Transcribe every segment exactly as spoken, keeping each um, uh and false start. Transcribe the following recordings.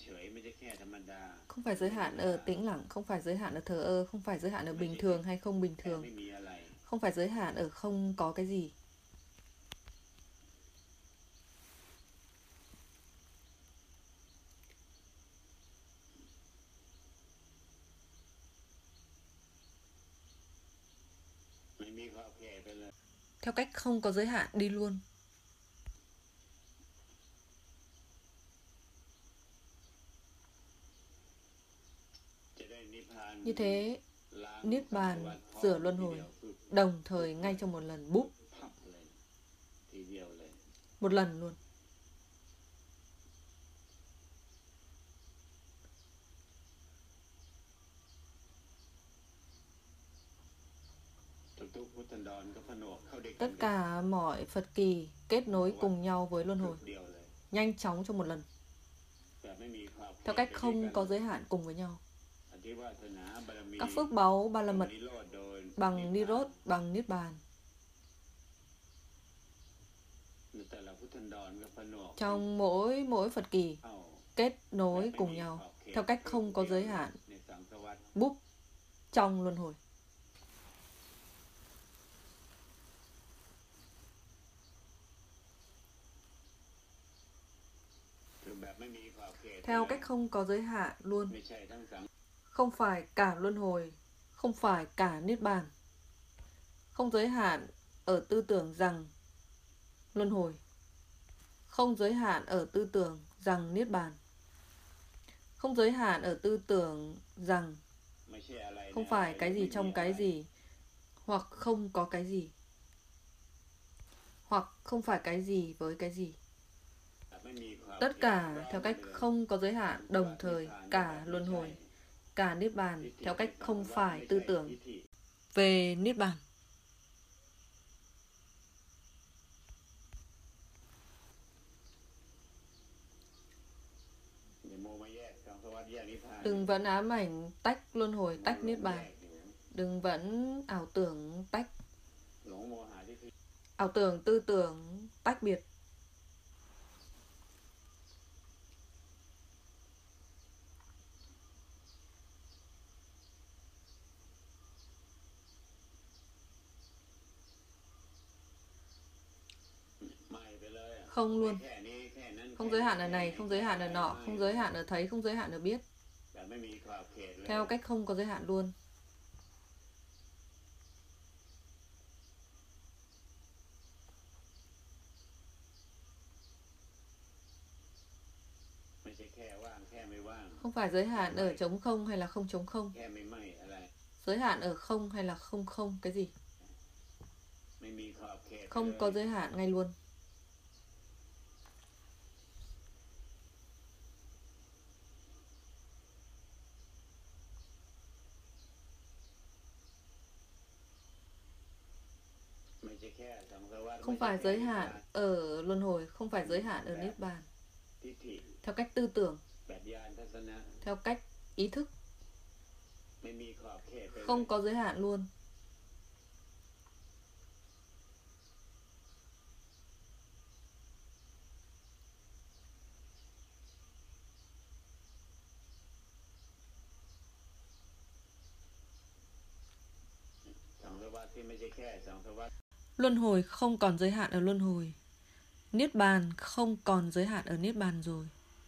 Không phải giới hạn ở tĩnh lặng, không phải giới hạn ở thờ ơ, không phải giới hạn ở bình thường hay không bình thường, không phải giới hạn ở không có cái gì. Theo cách không có giới hạn đi luôn. Như thế, Niết Bàn rửa luân hồi, đồng thời ngay trong một lần búp. Một lần luôn. Tất cả mọi Phật kỳ kết nối cùng nhau với luân hồi, nhanh chóng trong một lần. Theo cách không có giới hạn cùng với nhau. Các phước báu ba la mật bằng Nirod, bằng Niết Bàn. Trong mỗi mỗi Phật kỳ kết nối cùng nhau theo cách không có giới hạn, búp trong luân hồi. Theo cách không có giới hạn luôn. Không phải cả luân hồi, không phải cả Niết Bàn. Không giới hạn ở tư tưởng rằng luân hồi, không giới hạn ở tư tưởng rằng Niết Bàn, không giới hạn ở tư tưởng rằng không phải cái gì trong cái gì, hoặc không có cái gì, hoặc không phải cái gì với cái gì. Tất cả theo cách không có giới hạn, đồng thời cả luân hồi, cả Niết Bàn theo cách không phải tư tưởng về Niết Bàn. Đừng vẫn ám ảnh tách luân hồi, tách Niết Bàn. Đừng vẫn ảo tưởng tách, ảo tưởng tư tưởng tách biệt. Không luôn. Không giới hạn ở này, không giới hạn ở nọ, không giới hạn ở thấy, không giới hạn ở biết. Theo cách không có giới hạn luôn. Không phải giới hạn ở trống không hay là không trống không. Giới hạn ở không hay là không không cái gì. Không có giới hạn ngay luôn. Không phải giới hạn ở luân hồi, không phải giới hạn ở Niết Bàn. Theo cách tư tưởng, theo cách ý thức, không có giới hạn luôn. Luân hồi không còn giới hạn ở luân hồi. Niết Bàn không còn giới hạn ở Niết Bàn rồi.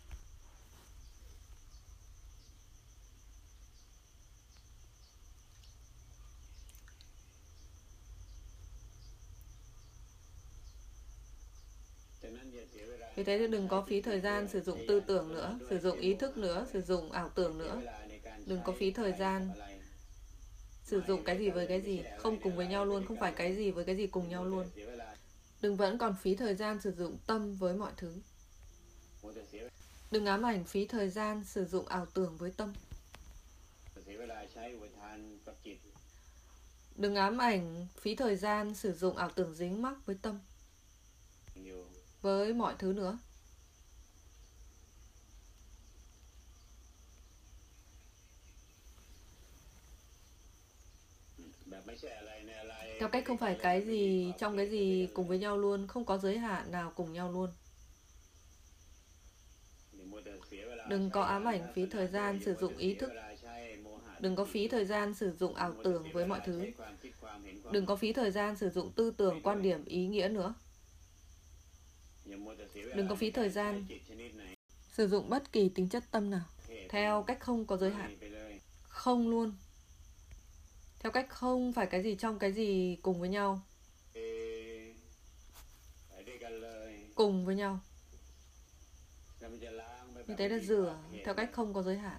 Vì thế thì đừng có phí thời gian sử dụng tư tưởng nữa, sử dụng ý thức nữa, sử dụng ảo tưởng nữa. Đừng có phí thời gian sử dụng cái gì với cái gì, không cùng với nhau luôn, không phải cái gì với cái gì cùng nhau luôn. Đừng vẫn còn phí thời gian sử dụng tâm với mọi thứ. Đừng ám ảnh phí thời gian sử dụng ảo tưởng với tâm. Đừng ám ảnh phí thời gian sử dụng ảo tưởng dính mắc với tâm, với mọi thứ nữa. Theo cách không phải cái gì trong cái gì cùng với nhau luôn, không có giới hạn nào cùng nhau luôn. Đừng có ám ảnh phí thời gian sử dụng ý thức. Đừng có phí thời gian sử dụng ảo tưởng với mọi thứ. Đừng có phí thời gian sử dụng tư tưởng, quan điểm, ý nghĩa nữa. Đừng có phí thời gian sử dụng bất kỳ tính chất tâm nào theo cách không có giới hạn. Không luôn. Theo cách không phải cái gì trong cái gì cùng với nhau. Cùng với nhau. Như thế là rửa theo cách không có giới hạn.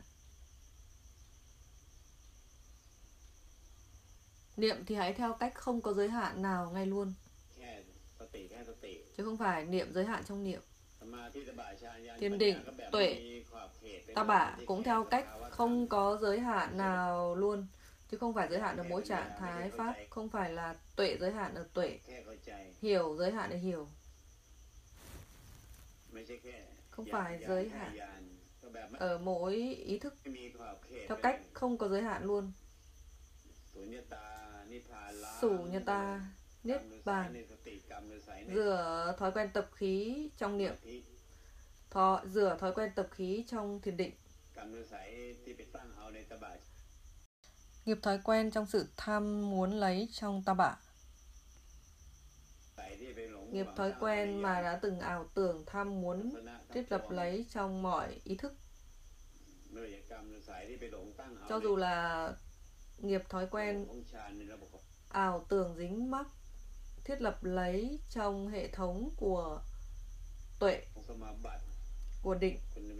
Niệm thì hãy theo cách không có giới hạn nào ngay luôn. Chứ không phải niệm giới hạn trong niệm. Thiền định, tuệ, ta bả cũng theo cách không có giới hạn nào luôn. Chứ không phải giới hạn ở mỗi trạng thái pháp. Không phải là tuệ giới hạn ở tuệ. Hiểu giới hạn ở hiểu. Không phải giới hạn ở mỗi ý thức. Theo cách không có giới hạn luôn. Sủ nhật ta, niết bàn. Rửa thói quen tập khí trong niệm. Thọ, rửa thói quen tập khí trong thiền định. Nghiệp thói quen trong sự tham muốn lấy trong ta bả. Nghiệp thói quen mà đã từng ảo tưởng tham muốn thiết lập lấy trong mọi ý thức. Cho dù là nghiệp thói quen ảo tưởng dính mắc thiết lập lấy trong hệ thống của tuệ, của định,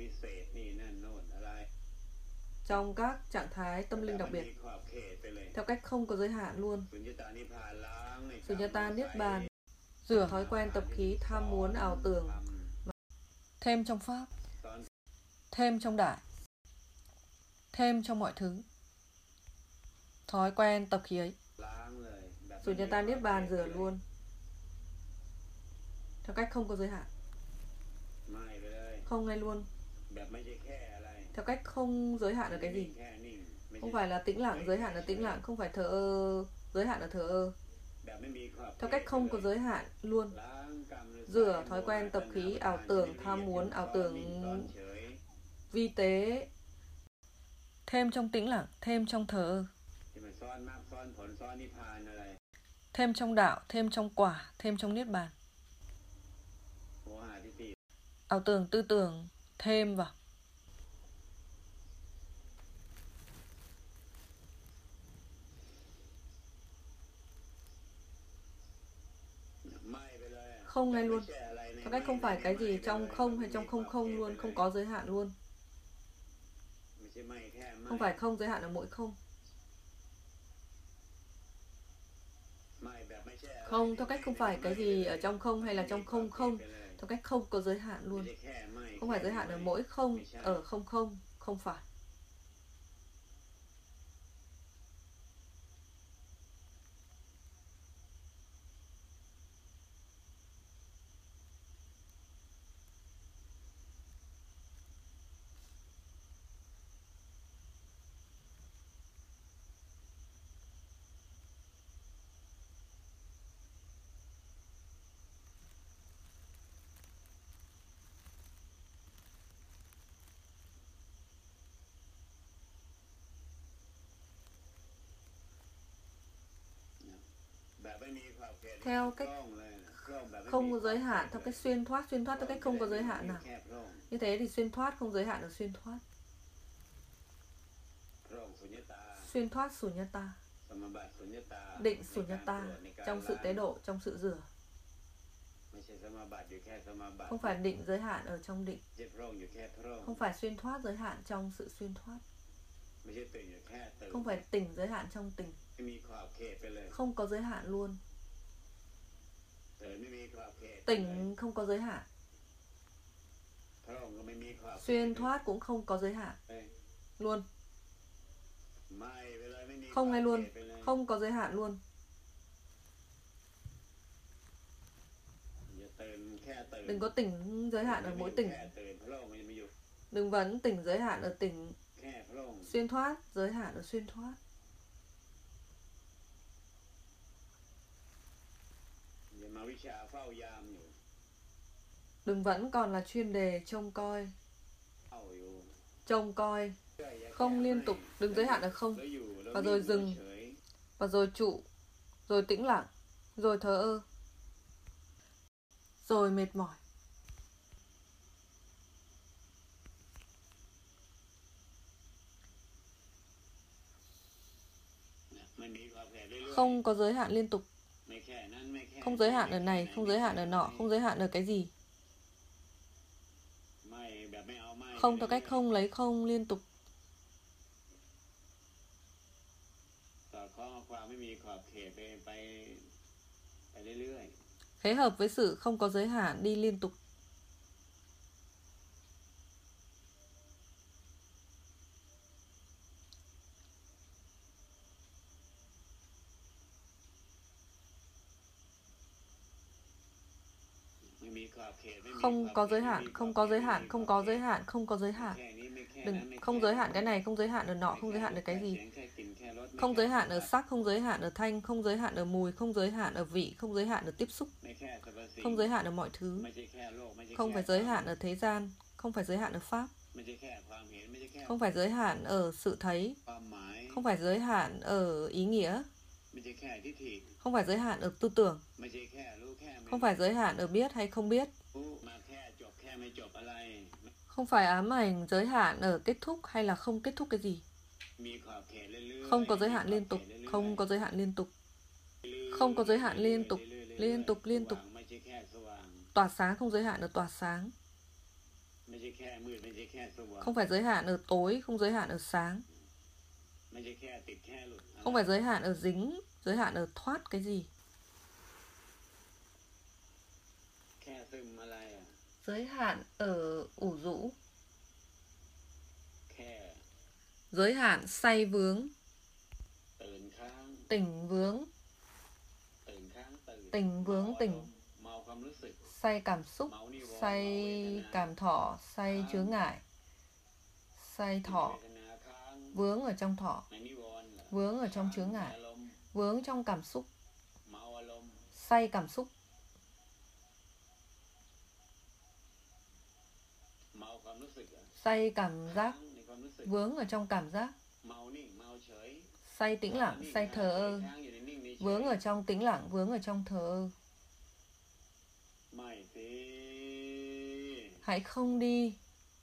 trong các trạng thái tâm linh đặc biệt, theo cách không có giới hạn luôn. Sunyata niết bàn, rửa thói quen tập khí tham muốn ảo tưởng, thêm trong pháp, thêm trong đại, thêm trong mọi thứ. Thói quen tập khí ấy, Sunyata niết bàn rửa luôn, theo cách không có giới hạn. Không ngay luôn. Theo cách không giới hạn ở cái gì. Không phải là tĩnh lặng giới hạn ở tĩnh lặng. Không phải thờ ơ giới hạn ở thờ ơ. Theo cách không có giới hạn luôn. Rửa thói quen tập khí ảo tưởng, tham muốn, ảo tưởng vi tế, thêm trong tĩnh lặng, thêm trong thờ ơ, thêm trong đạo, thêm trong quả, thêm trong niết bàn. Ảo tưởng, tư tưởng, thêm vào. Không ngay luôn. Theo cách không phải cái gì trong không hay trong không không luôn, không có giới hạn luôn. Không phải không giới hạn ở mỗi không. Không, theo cách không phải cái gì ở trong không hay là trong không không. Theo cách không có giới hạn luôn. Không phải giới hạn ở mỗi không, ở không không, không phải. Theo cách không có giới hạn, theo cách xuyên thoát, xuyên thoát theo cách không có giới hạn nào. Như thế thì xuyên thoát không giới hạn ở xuyên thoát. Xuyên thoát sunyata, định sunyata, trong sự tế độ, trong sự rửa. Không phải định giới hạn ở trong định. Không phải xuyên thoát giới hạn trong sự xuyên thoát. Không phải tỉnh giới hạn trong tỉnh. Không có giới hạn luôn. Tỉnh không có giới hạn. Xuyên thoát cũng không có giới hạn luôn. Không ngay luôn. Không có giới hạn luôn. Đừng có tỉnh giới hạn ở mỗi tỉnh. Đừng vẫn tỉnh giới hạn ở tỉnh. Xuyên thoát giới hạn ở xuyên thoát. Đừng vẫn còn là chuyên đề trông coi. trông coi, không liên tục, đừng giới hạn ở không, và rồi dừng, và rồi trụ, rồi tĩnh lặng, rồi thờ ơ, rồi mệt mỏi. Không có giới hạn liên tục, không giới hạn ở này, không giới hạn ở nọ, không giới hạn ở cái gì. Không theo cách không lấy không liên tục. Khế hợp với sự không có giới hạn đi liên tục. Không có giới hạn, không có giới hạn, không có giới hạn, không có giới hạn. Đừng, không giới hạn cái này, không giới hạn ở nọ, không giới hạn ở cái gì. Không giới hạn ở sắc, không giới hạn ở thanh, không giới hạn ở mùi, không giới hạn ở vị, không giới hạn ở tiếp xúc. Không giới hạn ở mọi thứ. Không phải giới hạn ở thế gian, không phải giới hạn ở pháp. Không phải giới hạn ở sự thấy. Không phải giới hạn ở ý nghĩa. Không phải giới hạn ở tư tưởng. Không phải giới hạn ở biết hay không biết. Không phải ám ảnh giới hạn ở kết thúc hay là không kết thúc cái gì. Không có giới hạn liên tục, không có giới hạn liên tục. Không có giới hạn liên tục, liên tục, liên tục. Tỏa sáng không giới hạn ở tỏa sáng. Không phải giới hạn ở tối, không giới hạn ở sáng. Không phải giới hạn ở dính, giới hạn ở thoát cái gì. Giới hạn ở ủ rũ. Giới hạn say vướng. Tỉnh vướng. Tỉnh vướng tỉnh. Say cảm xúc, say cảm thọ, say chướng ngại. Say thọ. Vướng ở trong thọ. Vướng ở trong chướng ngại. Vướng trong cảm xúc. Say cảm xúc. Say cảm giác. Vướng ở trong cảm giác. Say tĩnh lặng, say thờ ơ. Vướng ở trong tĩnh lặng, vướng ở trong thờ ơ. Hãy không đi.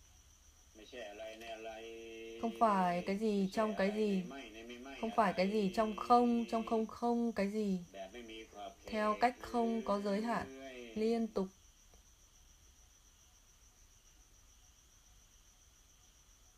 Không phải cái gì trong cái gì. Không phải cái gì trong không, trong không không cái gì. Theo cách không có giới hạn, liên tục.